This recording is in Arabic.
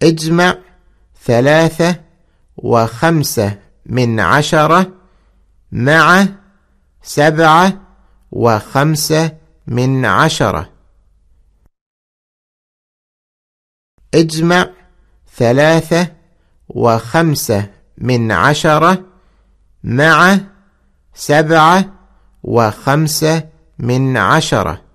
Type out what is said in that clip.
اجمع 3 و5 من 10 مع 7 و5 من 10. اجمع 3 و5 من 10 مع 7 و5 من 10.